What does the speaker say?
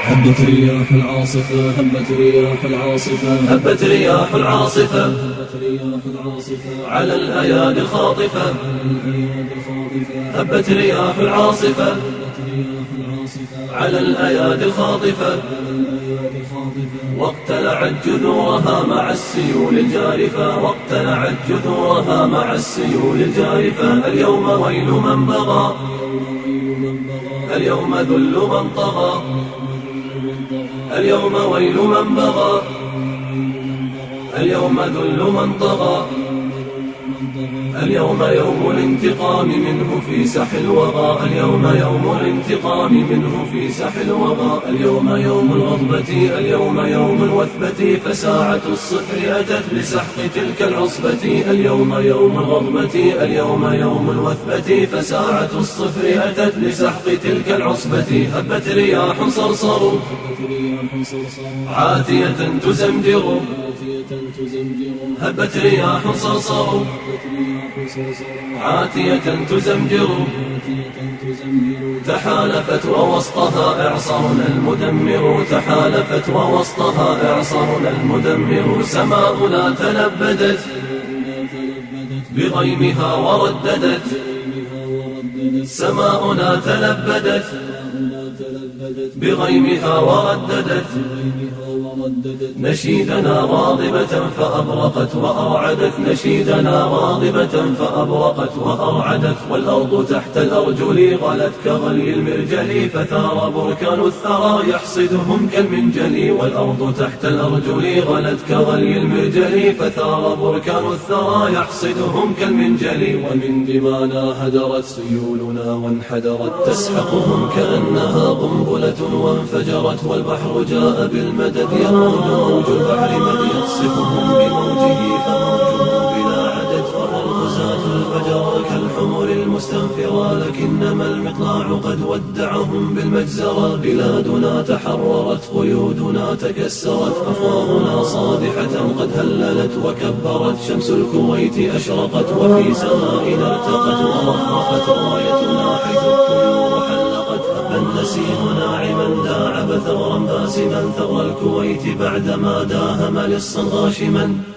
هبت رياح العاصفة، هبت رياح العاصفة، هبت رياح العاصفة هبت رياح العاصفة على الأيادي الخاطفة، هبت رياح العاصفة على الأيادي الخاطفة، واقتلعت جذورها مع السيول الجارفة، واقتلعت جذورها مع السيول الجارفة. اليوم ويل من بغى، اليوم ذل من طغى، اليوم ويل من بغى، اليوم ذل من طغى. اليوم يوم الانتقام منه في ساح الوغى، اليوم يوم الانتقام منه في ساح الوغى. اليوم يوم الغضبة، اليوم يوم الوثبة، فساعة الصفر أتت لسحق تلك العصبة. اليوم يوم الغضبة، اليوم يوم الوثبة، فساعة الصفر أتت لسحق تلك العصبة. هبت رياح صرصر عاتية تزمجر، هبت رياح صرصر عاتية تزمجر، تحالفت ووسطها إعصارنا المدمر، تحالفت ووسطها إعصارنا المدمر. سماؤنا تلبدت بغيمها ورددت، سماؤنا تلبدت بغيمها ورددت، نشيدنا غاضبة فأبرقت وأرعدت، نشيدنا غاضبة فأبرقت وأرعدت. والأرض تحت الأرجل غلت كغلي المرجل، فثار بركان الثرى يحصدهم كالمنجل. والأرض تحت الأرجل غلت كغلي المرجل، فثار بركان الثرى يحصدهم كالمنجل. ومن دمانا هدرت سيولنا وانحدرت، تسحقهم كأنها قنبلة وانفجرت. والبحر جاء بالمدد يموج موج البحر من يقصفهم بموجه، فموجه بلا عدد. فر الغزاة الفجر كالحمر المستنفرة، لكنما المطلع قد ودعهم بالمجزرة. بلادنا تحررت، قيودنا تكسرت، أفواهنا صادحة قد هللت وكبرت. شمس الكويت أشرقت وفي سمائنا ارتقت، ورفرفت رايتنا حيث الطيور حلقت. هب النسيم ناعما داعب ثغرا باسما، ثغر الكويت بعدما داهم للصن غاشما.